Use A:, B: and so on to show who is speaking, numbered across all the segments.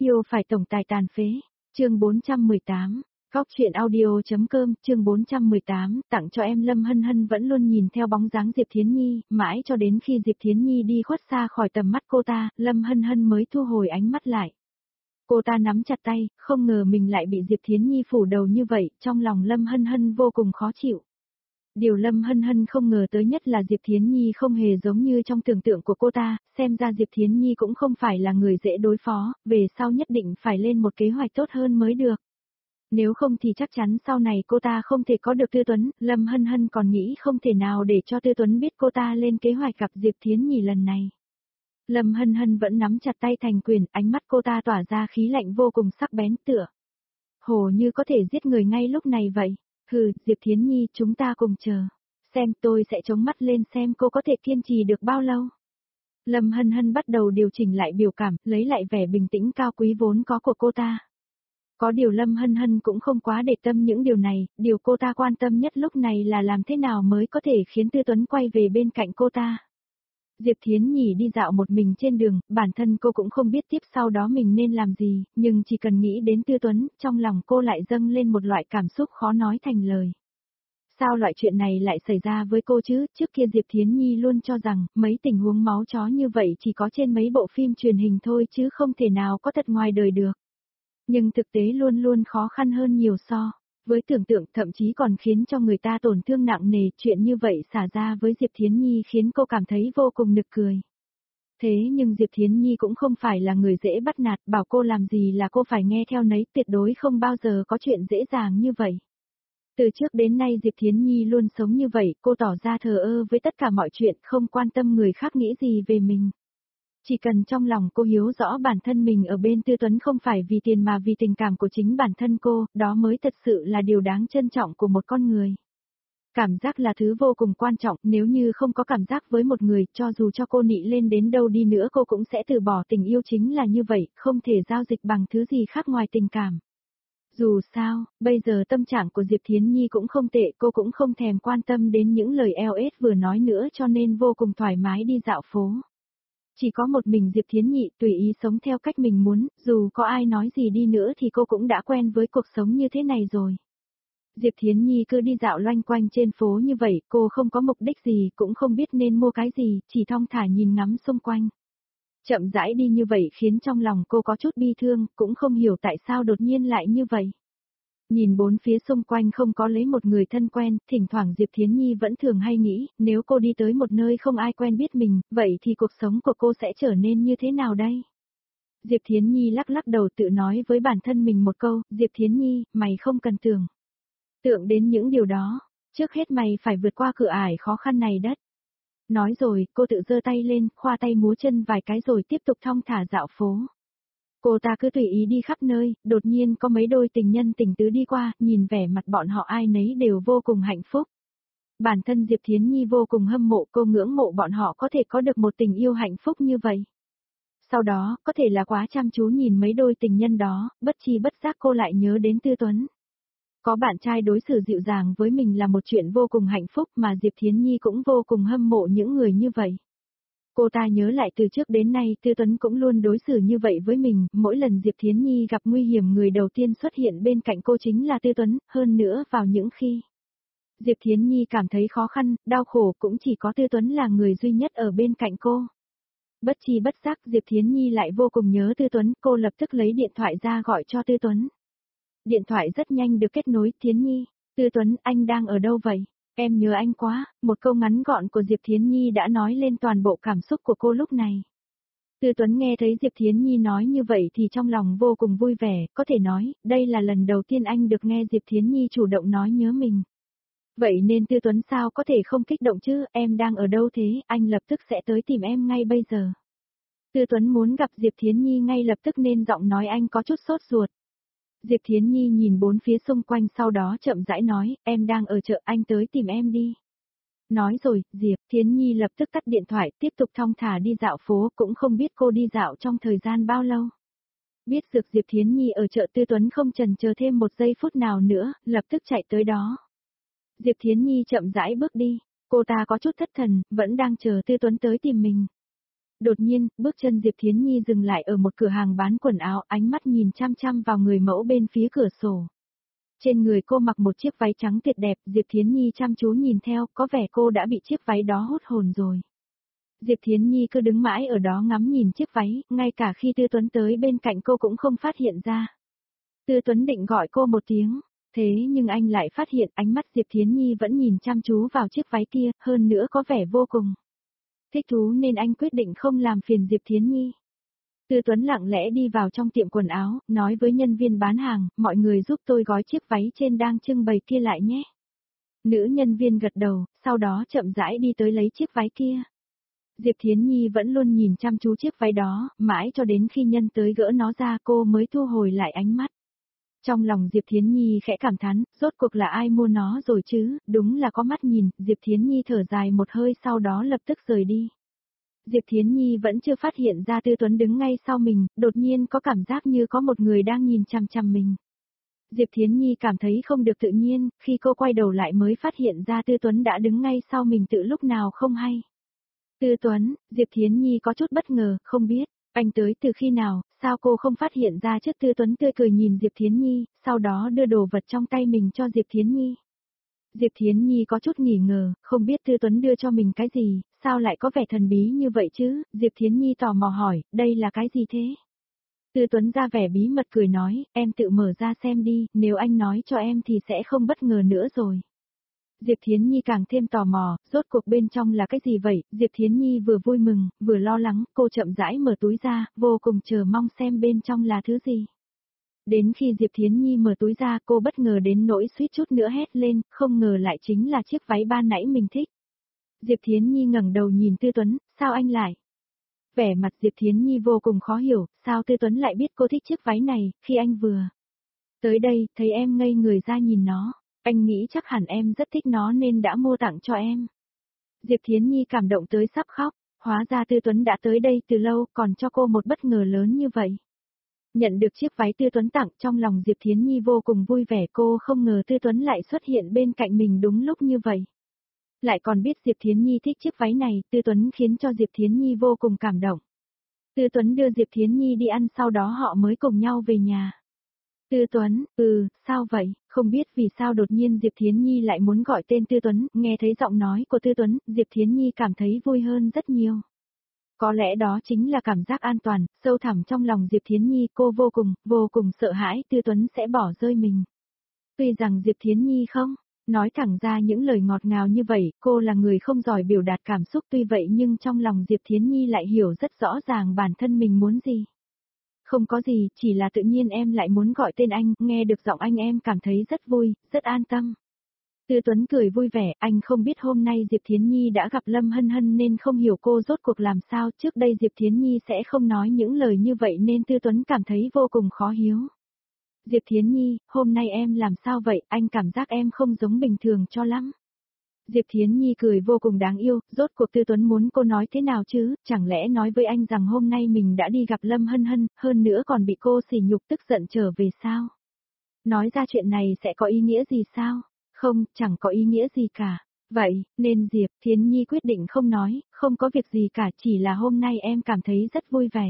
A: Yêu phải tổng tài tàn phế. Chương 418. Góc truyện audio.com, chương 418, tặng cho em. Lâm Hân Hân vẫn luôn nhìn theo bóng dáng Diệp Thiến Nhi, mãi cho đến khi Diệp Thiến Nhi đi khuất xa khỏi tầm mắt cô ta, Lâm Hân Hân mới thu hồi ánh mắt lại. Cô ta nắm chặt tay, không ngờ mình lại bị Diệp Thiến Nhi phủ đầu như vậy, trong lòng Lâm Hân Hân vô cùng khó chịu. Điều Lâm Hân Hân không ngờ tới nhất là Diệp Thiến Nhi không hề giống như trong tưởng tượng của cô ta, xem ra Diệp Thiến Nhi cũng không phải là người dễ đối phó, về sau nhất định phải lên một kế hoạch tốt hơn mới được. Nếu không thì chắc chắn sau này cô ta không thể có được Tư Tuấn, Lâm Hân Hân còn nghĩ không thể nào để cho Tư Tuấn biết cô ta lên kế hoạch gặp Diệp Thiến Nhi lần này. Lâm Hân Hân vẫn nắm chặt tay thành quyền, ánh mắt cô ta tỏa ra khí lạnh vô cùng sắc bén tựa hồ như có thể giết người ngay lúc này vậy. Hừ, Diệp Thiến Nhi, chúng ta cùng chờ. Xem tôi sẽ chống mắt lên xem cô có thể kiên trì được bao lâu. Lâm Hân Hân bắt đầu điều chỉnh lại biểu cảm, lấy lại vẻ bình tĩnh cao quý vốn có của cô ta. Có điều Lâm Hân Hân cũng không quá để tâm những điều này, điều cô ta quan tâm nhất lúc này là làm thế nào mới có thể khiến Tư Tuấn quay về bên cạnh cô ta. Diệp Thiến Nhi đi dạo một mình trên đường, bản thân cô cũng không biết tiếp sau đó mình nên làm gì, nhưng chỉ cần nghĩ đến Tư Tuấn, trong lòng cô lại dâng lên một loại cảm xúc khó nói thành lời. Sao loại chuyện này lại xảy ra với cô chứ? Trước kia Diệp Thiến Nhi luôn cho rằng, mấy tình huống máu chó như vậy chỉ có trên mấy bộ phim truyền hình thôi chứ không thể nào có thật ngoài đời được. Nhưng thực tế luôn luôn khó khăn hơn nhiều so với tưởng tượng, thậm chí còn khiến cho người ta tổn thương nặng nề. Chuyện như vậy xả ra với Diệp Thiến Nhi khiến cô cảm thấy vô cùng nực cười. Thế nhưng Diệp Thiến Nhi cũng không phải là người dễ bắt nạt, bảo cô làm gì là cô phải nghe theo nấy, tuyệt đối không bao giờ có chuyện dễ dàng như vậy. Từ trước đến nay Diệp Thiến Nhi luôn sống như vậy, cô tỏ ra thờ ơ với tất cả mọi chuyện, không quan tâm người khác nghĩ gì về mình. Chỉ cần trong lòng cô hiểu rõ bản thân mình ở bên Tư Tuấn không phải vì tiền mà vì tình cảm của chính bản thân cô, đó mới thật sự là điều đáng trân trọng của một con người. Cảm giác là thứ vô cùng quan trọng, nếu như không có cảm giác với một người, cho dù cho cô nị lên đến đâu đi nữa cô cũng sẽ từ bỏ. Tình yêu chính là như vậy, không thể giao dịch bằng thứ gì khác ngoài tình cảm. Dù sao, bây giờ tâm trạng của Diệp Thiến Nhi cũng không tệ, cô cũng không thèm quan tâm đến những lời LS vừa nói nữa cho nên vô cùng thoải mái đi dạo phố. Chỉ có một mình Diệp Thiến Nhi tùy ý sống theo cách mình muốn, dù có ai nói gì đi nữa thì cô cũng đã quen với cuộc sống như thế này rồi. Diệp Thiến Nhi cứ đi dạo loanh quanh trên phố như vậy, cô không có mục đích gì, cũng không biết nên mua cái gì, chỉ thong thả nhìn ngắm xung quanh. Chậm rãi đi như vậy khiến trong lòng cô có chút bi thương, cũng không hiểu tại sao đột nhiên lại như vậy. Nhìn bốn phía xung quanh không có lấy một người thân quen, thỉnh thoảng Diệp Thiến Nhi vẫn thường hay nghĩ, nếu cô đi tới một nơi không ai quen biết mình, vậy thì cuộc sống của cô sẽ trở nên như thế nào đây? Diệp Thiến Nhi lắc lắc đầu tự nói với bản thân mình một câu, Diệp Thiến Nhi, mày không cần tưởng tượng đến những điều đó, trước hết mày phải vượt qua cửa ải khó khăn này đất. Nói rồi, cô tự giơ tay lên, khoa tay múa chân vài cái rồi tiếp tục thong thả dạo phố. Cô ta cứ tùy ý đi khắp nơi, đột nhiên có mấy đôi tình nhân tình tứ đi qua, nhìn vẻ mặt bọn họ ai nấy đều vô cùng hạnh phúc. Bản thân Diệp Thiến Nhi vô cùng hâm mộ, cô ngưỡng mộ bọn họ có thể có được một tình yêu hạnh phúc như vậy. Sau đó, có thể là quá chăm chú nhìn mấy đôi tình nhân đó, bất chi bất giác cô lại nhớ đến Tư Tuấn. Có bạn trai đối xử dịu dàng với mình là một chuyện vô cùng hạnh phúc mà Diệp Thiến Nhi cũng vô cùng hâm mộ những người như vậy. Cô ta nhớ lại từ trước đến nay Tư Tuấn cũng luôn đối xử như vậy với mình, mỗi lần Diệp Thiến Nhi gặp nguy hiểm người đầu tiên xuất hiện bên cạnh cô chính là Tư Tuấn, hơn nữa vào những khi Diệp Thiến Nhi cảm thấy khó khăn, đau khổ cũng chỉ có Tư Tuấn là người duy nhất ở bên cạnh cô. Bất chi bất giác Diệp Thiến Nhi lại vô cùng nhớ Tư Tuấn, cô lập tức lấy điện thoại ra gọi cho Tư Tuấn. Điện thoại rất nhanh được kết nối, Thiến Nhi, Tư Tuấn, anh đang ở đâu vậy? Em nhớ anh quá, một câu ngắn gọn của Diệp Thiến Nhi đã nói lên toàn bộ cảm xúc của cô lúc này. Tư Tuấn nghe thấy Diệp Thiến Nhi nói như vậy thì trong lòng vô cùng vui vẻ, có thể nói, đây là lần đầu tiên anh được nghe Diệp Thiến Nhi chủ động nói nhớ mình. Vậy nên Tư Tuấn sao có thể không kích động chứ, em đang ở đâu thế, anh lập tức sẽ tới tìm em ngay bây giờ. Tư Tuấn muốn gặp Diệp Thiến Nhi ngay lập tức nên giọng nói anh có chút sốt ruột. Diệp Thiến Nhi nhìn bốn phía xung quanh sau đó chậm rãi nói, em đang ở chợ, anh tới tìm em đi. Nói rồi, Diệp Thiến Nhi lập tức tắt điện thoại, tiếp tục thong thả đi dạo phố, cũng không biết cô đi dạo trong thời gian bao lâu. Biết được Diệp Thiến Nhi ở chợ, Tư Tuấn không chần chờ thêm một giây phút nào nữa, lập tức chạy tới đó. Diệp Thiến Nhi chậm rãi bước đi, cô ta có chút thất thần, vẫn đang chờ Tư Tuấn tới tìm mình. Đột nhiên, bước chân Diệp Thiến Nhi dừng lại ở một cửa hàng bán quần áo, ánh mắt nhìn chăm chăm vào người mẫu bên phía cửa sổ. Trên người cô mặc một chiếc váy trắng tuyệt đẹp, Diệp Thiến Nhi chăm chú nhìn theo, có vẻ cô đã bị chiếc váy đó hút hồn rồi. Diệp Thiến Nhi cứ đứng mãi ở đó ngắm nhìn chiếc váy, ngay cả khi Tư Tuấn tới bên cạnh cô cũng không phát hiện ra. Tư Tuấn định gọi cô một tiếng, thế nhưng anh lại phát hiện ánh mắt Diệp Thiến Nhi vẫn nhìn chăm chú vào chiếc váy kia, hơn nữa có vẻ vô cùng thích thú nên anh quyết định không làm phiền Diệp Thiến Nhi. Tư Tuấn lặng lẽ đi vào trong tiệm quần áo, nói với nhân viên bán hàng, mọi người giúp tôi gói chiếc váy trên đang trưng bày kia lại nhé. Nữ nhân viên gật đầu, sau đó chậm rãi đi tới lấy chiếc váy kia. Diệp Thiến Nhi vẫn luôn nhìn chăm chú chiếc váy đó, mãi cho đến khi nhân tới gỡ nó ra cô mới thu hồi lại ánh mắt. Trong lòng Diệp Thiến Nhi khẽ cảm thán, rốt cuộc là ai mua nó rồi chứ, đúng là có mắt nhìn, Diệp Thiến Nhi thở dài một hơi sau đó lập tức rời đi. Diệp Thiến Nhi vẫn chưa phát hiện ra Tư Tuấn đứng ngay sau mình, đột nhiên có cảm giác như có một người đang nhìn chằm chằm mình. Diệp Thiến Nhi cảm thấy không được tự nhiên, khi cô quay đầu lại mới phát hiện ra Tư Tuấn đã đứng ngay sau mình từ lúc nào không hay. Tư Tuấn, Diệp Thiến Nhi có chút bất ngờ, không biết, anh tới từ khi nào, sao cô không phát hiện ra trước. Tư Tuấn tươi cười nhìn Diệp Thiến Nhi, sau đó đưa đồ vật trong tay mình cho Diệp Thiến Nhi. Diệp Thiến Nhi có chút nghi ngờ, không biết Tư Tuấn đưa cho mình cái gì, sao lại có vẻ thần bí như vậy chứ, Diệp Thiến Nhi tò mò hỏi, đây là cái gì thế? Tư Tuấn ra vẻ bí mật cười nói, em tự mở ra xem đi, nếu anh nói cho em thì sẽ không bất ngờ nữa rồi. Diệp Thiến Nhi càng thêm tò mò, rốt cuộc bên trong là cái gì vậy, Diệp Thiến Nhi vừa vui mừng, vừa lo lắng, cô chậm rãi mở túi ra, vô cùng chờ mong xem bên trong là thứ gì. Đến khi Diệp Thiến Nhi mở túi ra cô bất ngờ đến nỗi suýt chút nữa hét lên, không ngờ lại chính là chiếc váy ban nãy mình thích. Diệp Thiến Nhi ngẩng đầu nhìn Tư Tuấn, sao anh lại? Vẻ mặt Diệp Thiến Nhi vô cùng khó hiểu, sao Tư Tuấn lại biết cô thích chiếc váy này, khi anh vừa tới đây, thấy em ngây người ra nhìn nó, anh nghĩ chắc hẳn em rất thích nó nên đã mua tặng cho em. Diệp Thiến Nhi cảm động tới sắp khóc, hóa ra Tư Tuấn đã tới đây từ lâu, còn cho cô một bất ngờ lớn như vậy. Nhận được chiếc váy Tư Tuấn tặng, trong lòng Diệp Thiến Nhi vô cùng vui vẻ, cô không ngờ Tư Tuấn lại xuất hiện bên cạnh mình đúng lúc như vậy. Lại còn biết Diệp Thiến Nhi thích chiếc váy này, Tư Tuấn khiến cho Diệp Thiến Nhi vô cùng cảm động. Tư Tuấn đưa Diệp Thiến Nhi đi ăn sau đó họ mới cùng nhau về nhà. Tư Tuấn, sao vậy, không biết vì sao đột nhiên Diệp Thiến Nhi lại muốn gọi tên Tư Tuấn, nghe thấy giọng nói của Tư Tuấn, Diệp Thiến Nhi cảm thấy vui hơn rất nhiều. Có lẽ đó chính là cảm giác an toàn, sâu thẳm trong lòng Diệp Thiến Nhi cô vô cùng sợ hãi Tư Tuấn sẽ bỏ rơi mình. Tuy rằng Diệp Thiến Nhi không nói thẳng ra những lời ngọt ngào như vậy, cô là người không giỏi biểu đạt cảm xúc tuy vậy nhưng trong lòng Diệp Thiến Nhi lại hiểu rất rõ ràng bản thân mình muốn gì. Không có gì, chỉ là tự nhiên em lại muốn gọi tên anh, nghe được giọng anh em cảm thấy rất vui, rất an tâm. Tư Tuấn cười vui vẻ, anh không biết hôm nay Diệp Thiến Nhi đã gặp Lâm Hân Hân nên không hiểu cô rốt cuộc làm sao, trước đây Diệp Thiến Nhi sẽ không nói những lời như vậy nên Tư Tuấn cảm thấy vô cùng khó hiểu. Diệp Thiến Nhi, hôm nay em làm sao vậy, anh cảm giác em không giống bình thường cho lắm. Diệp Thiến Nhi cười vô cùng đáng yêu, rốt cuộc Tư Tuấn muốn cô nói thế nào chứ, chẳng lẽ nói với anh rằng hôm nay mình đã đi gặp Lâm Hân Hân, hơn nữa còn bị cô sỉ nhục tức giận trở về sao? Nói ra chuyện này sẽ có ý nghĩa gì sao? Không, chẳng có ý nghĩa gì cả. Vậy, nên Diệp Thiến Nhi quyết định không nói, không có việc gì cả, chỉ là hôm nay em cảm thấy rất vui vẻ.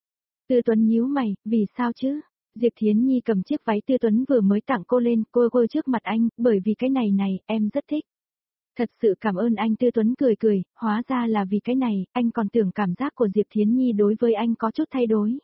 A: Tư Tuấn nhíu mày, vì sao chứ? Diệp Thiến Nhi cầm chiếc váy Tư Tuấn vừa mới tặng cô lên, cô trước mặt anh, bởi vì cái này, em rất thích. Thật sự cảm ơn anh. Tư Tuấn cười, hóa ra là vì cái này, anh còn tưởng cảm giác của Diệp Thiến Nhi đối với anh có chút thay đổi.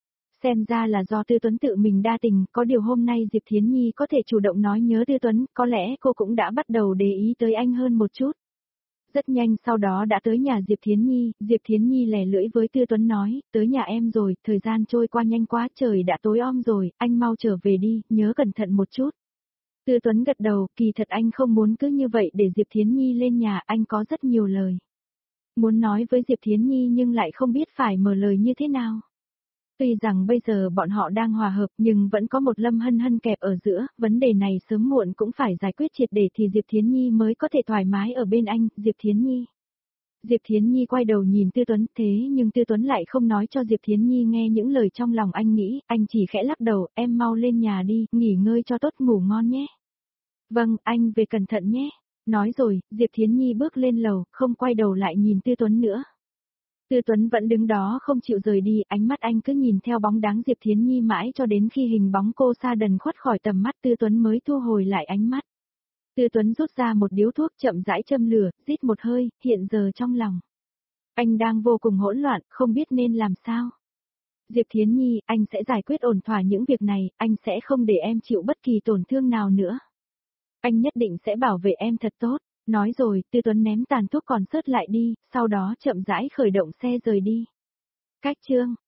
A: Xem ra là do Tư Tuấn tự mình đa tình, có điều hôm nay Diệp Thiến Nhi có thể chủ động nói nhớ Tư Tuấn, có lẽ cô cũng đã bắt đầu để ý tới anh hơn một chút. Rất nhanh sau đó đã tới nhà Diệp Thiến Nhi lẻ lưỡi với Tư Tuấn nói, tới nhà em rồi, thời gian trôi qua nhanh quá, trời đã tối om rồi, anh mau trở về đi, nhớ cẩn thận một chút. Tư Tuấn gật đầu, kỳ thật anh không muốn cứ như vậy để Diệp Thiến Nhi lên nhà, anh có rất nhiều lời muốn nói với Diệp Thiến Nhi nhưng lại không biết phải mở lời như thế nào. Tuy rằng bây giờ bọn họ đang hòa hợp nhưng vẫn có một Lâm Hân Hân kẹp ở giữa, vấn đề này sớm muộn cũng phải giải quyết triệt để thì Diệp Thiến Nhi mới có thể thoải mái ở bên anh, Diệp Thiến Nhi quay đầu nhìn Tư Tuấn, thế nhưng Tư Tuấn lại không nói cho Diệp Thiến Nhi nghe những lời trong lòng anh nghĩ, anh chỉ khẽ lắc đầu, em mau lên nhà đi, nghỉ ngơi cho tốt, ngủ ngon nhé. Vâng, anh về cẩn thận nhé. Nói rồi, Diệp Thiến Nhi bước lên lầu, không quay đầu lại nhìn Tư Tuấn nữa. Tư Tuấn vẫn đứng đó không chịu rời đi, ánh mắt anh cứ nhìn theo bóng dáng Diệp Thiến Nhi mãi cho đến khi hình bóng cô xa dần khuất khỏi tầm mắt Tư Tuấn mới thu hồi lại ánh mắt. Tư Tuấn rút ra một điếu thuốc chậm rãi châm lửa, rít một hơi, hiện giờ trong lòng. Anh đang vô cùng hỗn loạn, không biết nên làm sao. Diệp Thiến Nhi, anh sẽ giải quyết ổn thỏa những việc này, anh sẽ không để em chịu bất kỳ tổn thương nào nữa. Anh nhất định sẽ bảo vệ em thật tốt. Nói rồi, Tư Tuấn ném tàn thuốc còn sót lại đi, sau đó chậm rãi khởi động xe rời đi. Cách chương